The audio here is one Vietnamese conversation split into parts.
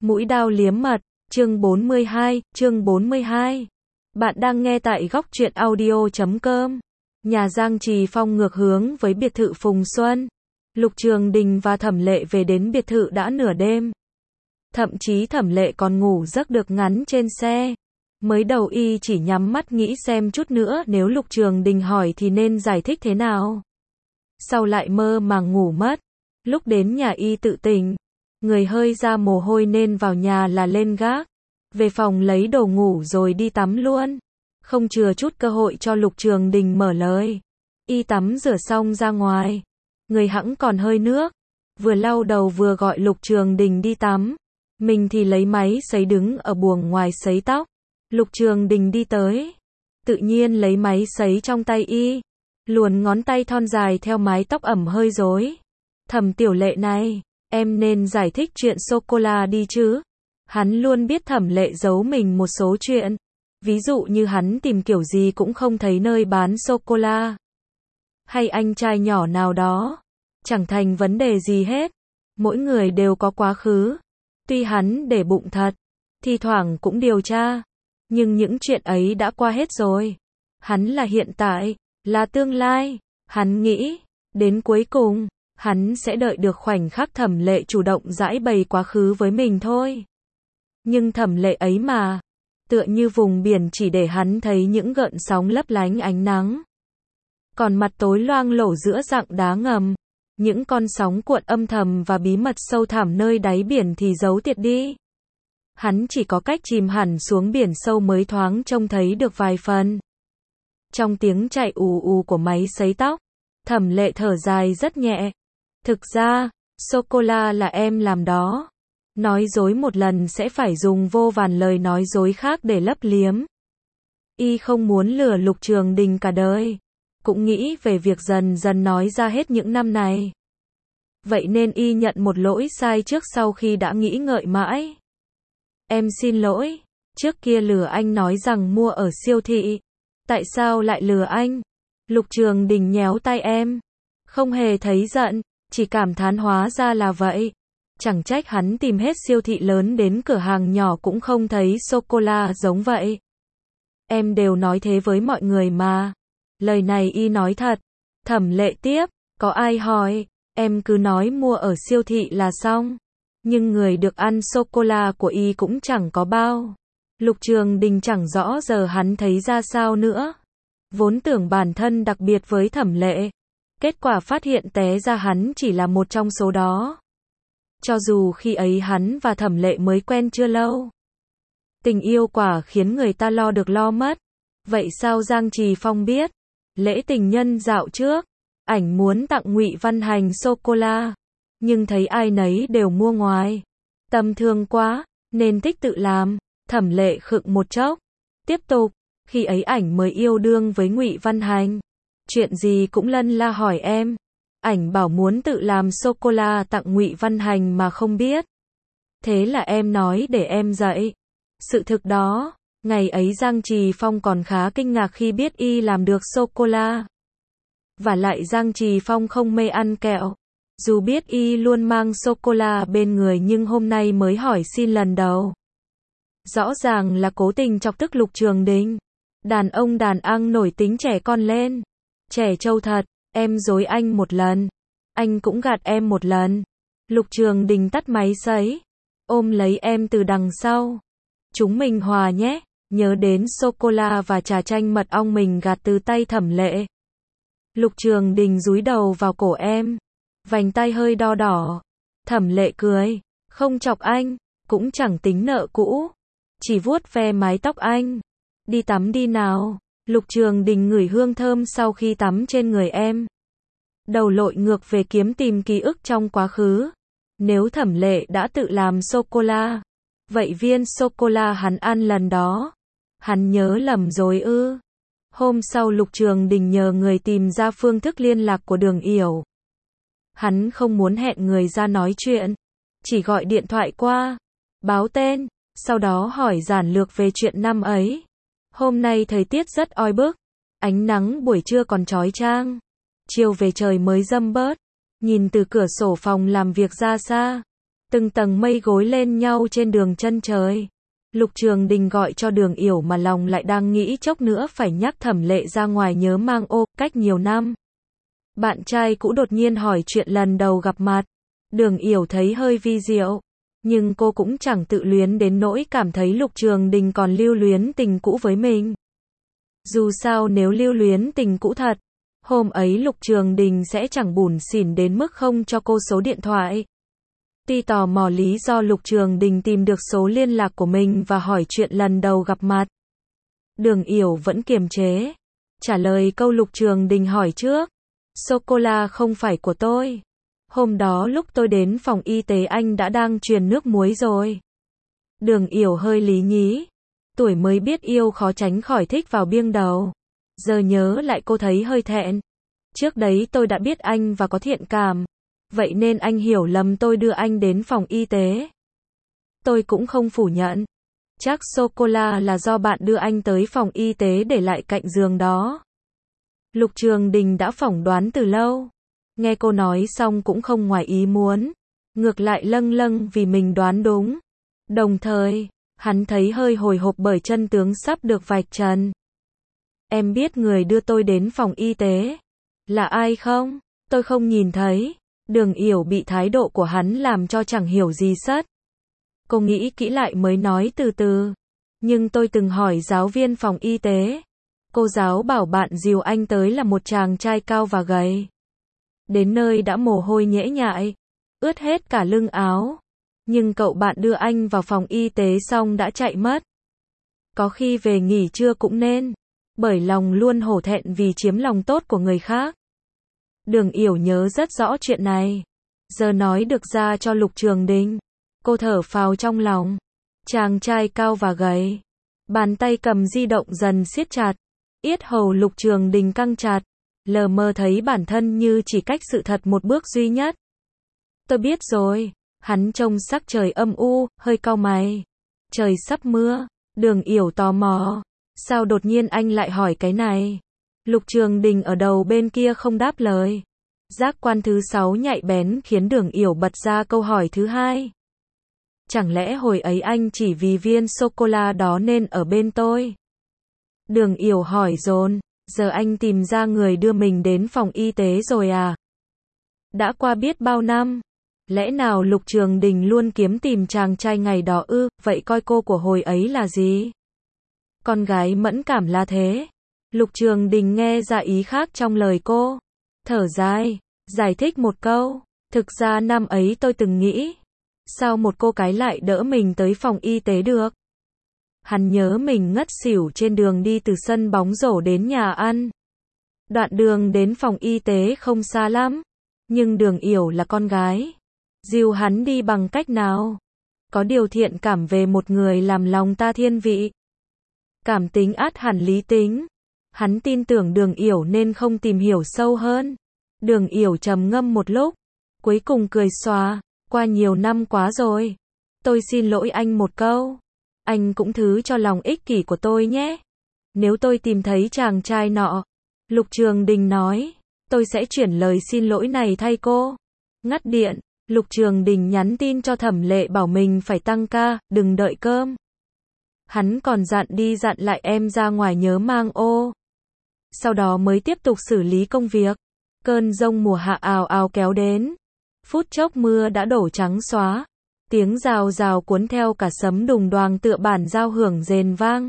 Mũi dao liếm mật, chương 42. Bạn đang nghe tại góc truyện audio.com. Nhà Giang Trì Phong ngược hướng với biệt thự Phùng Xuân. Lục Trường Đình và Thẩm Lệ về đến biệt thự đã nửa đêm. Thậm chí Thẩm Lệ còn ngủ giấc được ngắn trên xe. Mới đầu y chỉ nhắm mắt nghĩ xem chút nữa nếu Lục Trường Đình hỏi thì nên giải thích thế nào. Sau lại mơ màng ngủ mất. Lúc đến nhà y tự tỉnh. Người hơi ra mồ hôi nên vào nhà là lên gác. Về phòng lấy đồ ngủ rồi đi tắm luôn. Không chừa chút cơ hội cho Lục Trường Đình mở lời. Y tắm rửa xong ra ngoài. Người hẵng còn hơi nước. Vừa lau đầu vừa gọi Lục Trường Đình đi tắm. Mình thì lấy máy sấy đứng ở buồng ngoài sấy tóc. Lục Trường Đình đi tới. Tự nhiên lấy máy sấy trong tay y. Luồn ngón tay thon dài theo mái tóc ẩm hơi rối. Thẩm Tiểu Lệ này, em nên giải thích chuyện sô-cô-la đi chứ. Hắn luôn biết Thẩm Lệ giấu mình một số chuyện. Ví dụ như hắn tìm kiểu gì cũng không thấy nơi bán sô-cô-la. Hay anh trai nhỏ nào đó. Chẳng thành vấn đề gì hết. Mỗi người đều có quá khứ. Tuy hắn để bụng thật. Thi thoảng cũng điều tra. Nhưng những chuyện ấy đã qua hết rồi. Hắn là hiện tại, là tương lai. Hắn nghĩ, đến cuối cùng, hắn sẽ đợi được khoảnh khắc Thẩm Lệ chủ động giãi bày quá khứ với mình thôi. Nhưng Thẩm Lệ ấy mà, tựa như vùng biển chỉ để hắn thấy những gợn sóng lấp lánh ánh nắng. Còn mặt tối loang lổ giữa rặng đá ngầm, những con sóng cuộn âm thầm và bí mật sâu thẳm nơi đáy biển thì giấu tiệt đi. Hắn chỉ có cách chìm hẳn xuống biển sâu mới thoáng trông thấy được vài phần. Trong tiếng chạy ù ù của máy sấy tóc, Thẩm Lệ thở dài rất nhẹ. Thực ra, sô-cô-la là em làm đó. Nói dối một lần sẽ phải dùng vô vàn lời nói dối khác để lấp liếm. Y không muốn lừa Lục Trường Đình cả đời. Cũng nghĩ về việc dần dần nói ra hết những năm này. Vậy nên y nhận một lỗi sai trước sau khi đã nghĩ ngợi mãi. Em xin lỗi, trước kia lừa anh nói rằng mua ở siêu thị. Tại sao lại lừa anh? Lục Trường Đình nhéo tay em. Không hề thấy giận, chỉ cảm thán hóa ra là vậy. Chẳng trách hắn tìm hết siêu thị lớn đến cửa hàng nhỏ cũng không thấy sô-cô-la giống vậy. Em đều nói thế với mọi người mà. Lời này y nói thật. Thẩm Lệ tiếp, có ai hỏi, em cứ nói mua ở siêu thị là xong. Nhưng người được ăn sô-cô-la của y cũng chẳng có bao. Lục Trường Đình chẳng rõ giờ hắn thấy ra sao nữa. Vốn tưởng bản thân đặc biệt với Thẩm Lệ. Kết quả phát hiện té ra hắn chỉ là một trong số đó. Cho dù khi ấy hắn và Thẩm Lệ mới quen chưa lâu. Tình yêu quả khiến người ta lo được lo mất. Vậy sao Giang Trì Phong biết? Lễ tình nhân dạo trước, ảnh muốn tặng Ngụy Văn Hành sô-cô-la. Nhưng thấy ai nấy đều mua ngoài. Tâm thương quá, nên thích tự làm. Thẩm Lệ khựng một chốc. Tiếp tục, khi ấy ảnh mới yêu đương với Ngụy Văn Hành. Chuyện gì cũng lân la hỏi em. Ảnh bảo muốn tự làm sô-cô-la tặng Ngụy Văn Hành mà không biết. Thế là em nói để em dạy. Sự thực đó, ngày ấy Giang Trì Phong còn khá kinh ngạc khi biết y làm được sô-cô-la. Và lại Giang Trì Phong không mê ăn kẹo. Dù biết y luôn mang sô-cô-la bên người nhưng hôm nay mới hỏi xin lần đầu. Rõ ràng là cố tình chọc tức Lục Trường Đình. Đàn ông đàn ăn nổi tính trẻ con lên. Trẻ trâu thật, em dối anh một lần. Anh cũng gạt em một lần. Lục Trường Đình tắt máy sấy. Ôm lấy em từ đằng sau. Chúng mình hòa nhé. Nhớ đến sô-cô-la và trà chanh mật ong mình gạt từ tay Thẩm Lệ. Lục Trường Đình dúi đầu vào cổ em. Vành tay hơi đo đỏ. Thẩm Lệ cười. Không chọc anh. Cũng chẳng tính nợ cũ. Chỉ vuốt ve mái tóc anh. Đi tắm đi nào. Lục Trường Đình ngửi hương thơm sau khi tắm trên người em. Đầu lội ngược về kiếm tìm ký ức trong quá khứ. Nếu Thẩm Lệ đã tự làm sô-cô-la. Vậy viên sô-cô-la hắn ăn lần đó. Hắn nhớ lầm rồi ư. Hôm sau Lục Trường Đình nhờ người tìm ra phương thức liên lạc của Đường Yểu. Hắn không muốn hẹn người ra nói chuyện. Chỉ gọi điện thoại qua. Báo tên. Sau đó hỏi giản lược về chuyện năm ấy. Hôm nay thời tiết rất oi bức. Ánh nắng buổi trưa còn chói chang. Chiều về trời mới râm bớt. Nhìn từ cửa sổ phòng làm việc ra xa. từng tầng mây gối lên nhau trên đường chân trời. Lục Trường Đình gọi cho Đường Yểu mà lòng lại đang nghĩ chốc nữa phải nhắc Thẩm Lệ ra ngoài nhớ mang ô, cách nhiều năm. Bạn trai cũ đột nhiên hỏi chuyện lần đầu gặp mặt. Đường Yểu thấy hơi vi diệu, nhưng cô cũng chẳng tự luyến đến nỗi cảm thấy Lục Trường Đình còn lưu luyến tình cũ với mình. Dù sao nếu lưu luyến tình cũ thật, hôm ấy Lục Trường Đình sẽ chẳng bủn xỉn đến mức không cho cô số điện thoại. Tuy tò mò lý do Lục Trường Đình tìm được số liên lạc của mình và hỏi chuyện lần đầu gặp mặt, Đường Yểu vẫn kiềm chế, trả lời câu Lục Trường Đình hỏi trước. Sô-cô-la không phải của tôi. Hôm đó lúc tôi đến phòng y tế anh đã đang truyền nước muối rồi. Đường Yểu hơi lý nhí. Tuổi mới biết yêu khó tránh khỏi thích vào biêng đầu. Giờ nhớ lại cô thấy hơi thẹn. Trước đấy tôi đã biết anh và có thiện cảm. Vậy nên anh hiểu lầm tôi đưa anh đến phòng y tế. Tôi cũng không phủ nhận. Chắc sô-cô-la là do bạn đưa anh tới phòng y tế để lại cạnh giường đó. Lục Trường Đình đã phỏng đoán từ lâu. Nghe cô nói xong cũng không ngoài ý muốn. Ngược lại lâng lâng vì mình đoán đúng. Đồng thời, hắn thấy hơi hồi hộp bởi chân tướng sắp được vạch trần. Em biết người đưa tôi đến phòng y tế là ai không? Tôi không nhìn thấy. Đường Yểu bị thái độ của hắn làm cho chẳng hiểu gì sất. Cô nghĩ kỹ lại mới nói từ từ. Nhưng tôi từng hỏi giáo viên phòng y tế. Cô giáo bảo bạn dìu anh tới là một chàng trai cao và gầy. Đến nơi đã mồ hôi nhễ nhại, ướt hết cả lưng áo. Nhưng cậu bạn đưa anh vào phòng y tế xong đã chạy mất. Có khi về nghỉ trưa cũng nên, bởi lòng luôn hổ thẹn vì chiếm lòng tốt của người khác. Đường Yểu nhớ rất rõ chuyện này. Giờ nói được ra cho Lục Trường Đình. Cô thở phào trong lòng. Chàng trai cao và gầy. Bàn tay cầm di động dần siết chặt. Yết hầu Lục Trường Đình căng chặt. Lờ mơ thấy bản thân như chỉ cách sự thật một bước duy nhất. Tôi biết rồi. Hắn trông sắc trời âm u, hơi cau mày. Trời sắp mưa. Đường Yểu tò mò. Sao đột nhiên anh lại hỏi cái này? Lục Trường Đình ở đầu bên kia không đáp lời. Giác quan thứ 6 nhạy bén khiến Đường Yểu bật ra câu hỏi thứ hai. Chẳng lẽ hồi ấy anh chỉ vì viên sô-cô-la đó nên ở bên tôi? Đường Yểu hỏi dồn. Giờ anh tìm ra người đưa mình đến phòng y tế rồi à? Đã qua biết bao năm. Lẽ nào Lục Trường Đình luôn kiếm tìm chàng trai ngày đó ư? Vậy coi cô của hồi ấy là gì? Con gái mẫn cảm là thế. Lục Trường Đình nghe ra ý khác trong lời cô. Thở dài, giải thích một câu. Thực ra năm ấy tôi từng nghĩ. Sao một cô gái lại đỡ mình tới phòng y tế được? Hắn nhớ mình ngất xỉu trên đường đi từ sân bóng rổ đến nhà ăn. Đoạn đường đến phòng y tế không xa lắm. Nhưng Đường Yểu là con gái. Dìu hắn đi bằng cách nào? Có điều thiện cảm về một người làm lòng ta thiên vị. Cảm tính át hẳn lý tính. Hắn tin tưởng Đường Yểu nên không tìm hiểu sâu hơn. Đường Yểu trầm ngâm một lúc. Cuối cùng cười xòa. Qua nhiều năm quá rồi. Tôi xin lỗi anh một câu. Anh cũng thứ cho lòng ích kỷ của tôi nhé. Nếu tôi tìm thấy chàng trai nọ, Lục Trường Đình nói, tôi sẽ chuyển lời xin lỗi này thay cô. Ngắt điện, Lục Trường Đình nhắn tin cho Thẩm Lệ bảo mình phải tăng ca, đừng đợi cơm. Hắn còn dặn đi dặn lại em ra ngoài nhớ mang ô. Sau đó mới tiếp tục xử lý công việc. Cơn giông mùa hạ ào ào kéo đến. Phút chốc mưa đã đổ trắng xóa. Tiếng rào rào cuốn theo cả sấm đùng đoàng tựa bản giao hưởng rền vang.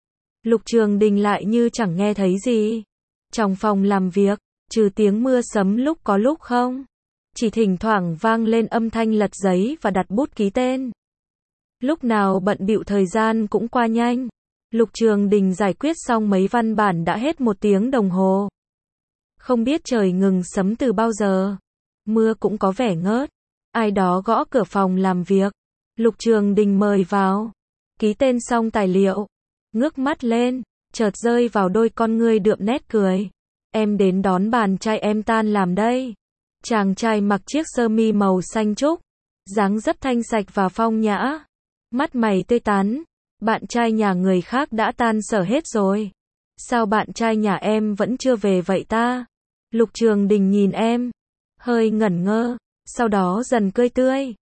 Lục Trường Đình lại như chẳng nghe thấy gì. Trong phòng làm việc, trừ tiếng mưa sấm lúc có lúc không, chỉ thỉnh thoảng vang lên âm thanh lật giấy và đặt bút ký tên. Lúc nào bận bịu thời gian cũng qua nhanh. Lục Trường Đình giải quyết xong mấy văn bản đã hết 1 tiếng đồng hồ. Không biết trời ngừng sấm từ bao giờ. Mưa cũng có vẻ ngớt. Ai đó gõ cửa phòng làm việc. Lục Trường Đình mời vào. Ký tên xong tài liệu. Ngước mắt lên, chợt rơi vào đôi con ngươi đượm nét cười. Em đến đón bạn trai em tan làm đây. Chàng trai mặc chiếc sơ mi màu xanh trúc. Dáng rất thanh sạch và phong nhã. Mắt mày tươi tắn. Bạn trai nhà người khác đã tan sở hết rồi. Sao bạn trai nhà em vẫn chưa về vậy ta? Lục Trường Đình nhìn em. Hơi ngẩn ngơ. Sau đó dần cười tươi.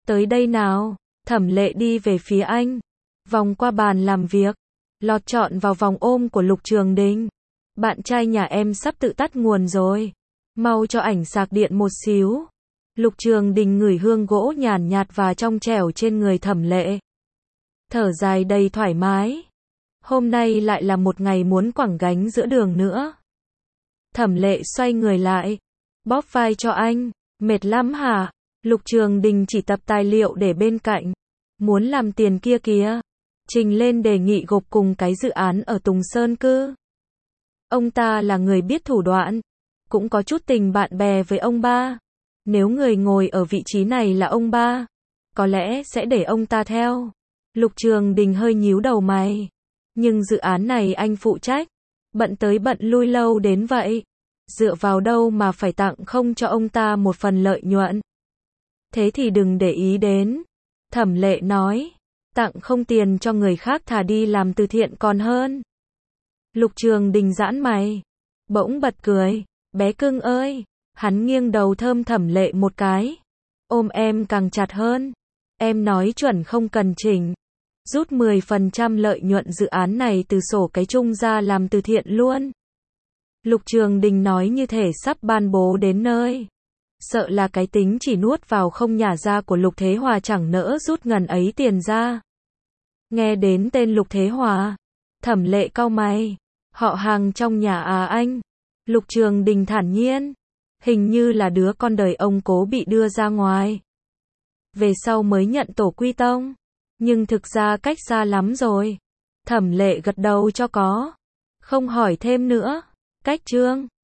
Tới đây nào. Thẩm Lệ đi về phía anh. Vòng qua bàn làm việc. Lọt trọn vào vòng ôm của Lục Trường Đình. Bạn trai nhà em sắp tự tắt nguồn rồi. Mau cho ảnh sạc điện một xíu. Lục Trường Đình ngửi hương gỗ nhàn nhạt và trong trẻo trên người Thẩm Lệ. Thở dài đầy thoải mái. Hôm nay lại là một ngày muốn quẳng gánh giữa đường nữa. Thẩm Lệ xoay người lại. Bóp vai cho anh. Mệt lắm hả? Lục Trường Đình chỉ tập tài liệu để bên cạnh. Muốn làm tiền kia kìa. Trình lên đề nghị gộp cùng cái dự án ở Tùng Sơn cư. Ông ta là người biết thủ đoạn. Cũng có chút tình bạn bè với ông ba. Nếu người ngồi ở vị trí này là ông ba, có lẽ sẽ để ông ta theo. Lục Trường Đình hơi nhíu đầu mày. Nhưng dự án này anh phụ trách. Bận tới bận lui lâu đến vậy. Dựa vào đâu mà phải tặng không cho ông ta một phần lợi nhuận. Thế thì đừng để ý đến. Thẩm Lệ nói. Tặng không tiền cho người khác thà đi làm từ thiện còn hơn. Lục Trường Đình giãn mày. Bỗng bật cười. Bé cưng ơi. Hắn nghiêng đầu thơm Thẩm Lệ một cái. Ôm em càng chặt hơn. Em nói chuẩn không cần chỉnh. Rút 10% lợi nhuận dự án này từ sổ cái chung ra làm từ thiện luôn. Lục Trường Đình nói như thể sắp ban bố đến nơi. Sợ là cái tính chỉ nuốt vào không nhả ra của Lục Thế Hòa chẳng nỡ rút ngần ấy tiền ra. Nghe đến tên Lục Thế Hòa. Thẩm Lệ cau mày. Họ hàng trong nhà à anh? Lục Trường Đình thản nhiên. Hình như là đứa con đời ông cố bị đưa ra ngoài. Về sau mới nhận tổ quy tông. Nhưng thực ra cách xa lắm rồi. Thẩm Lệ gật đầu cho có. Không hỏi thêm nữa. Cách chương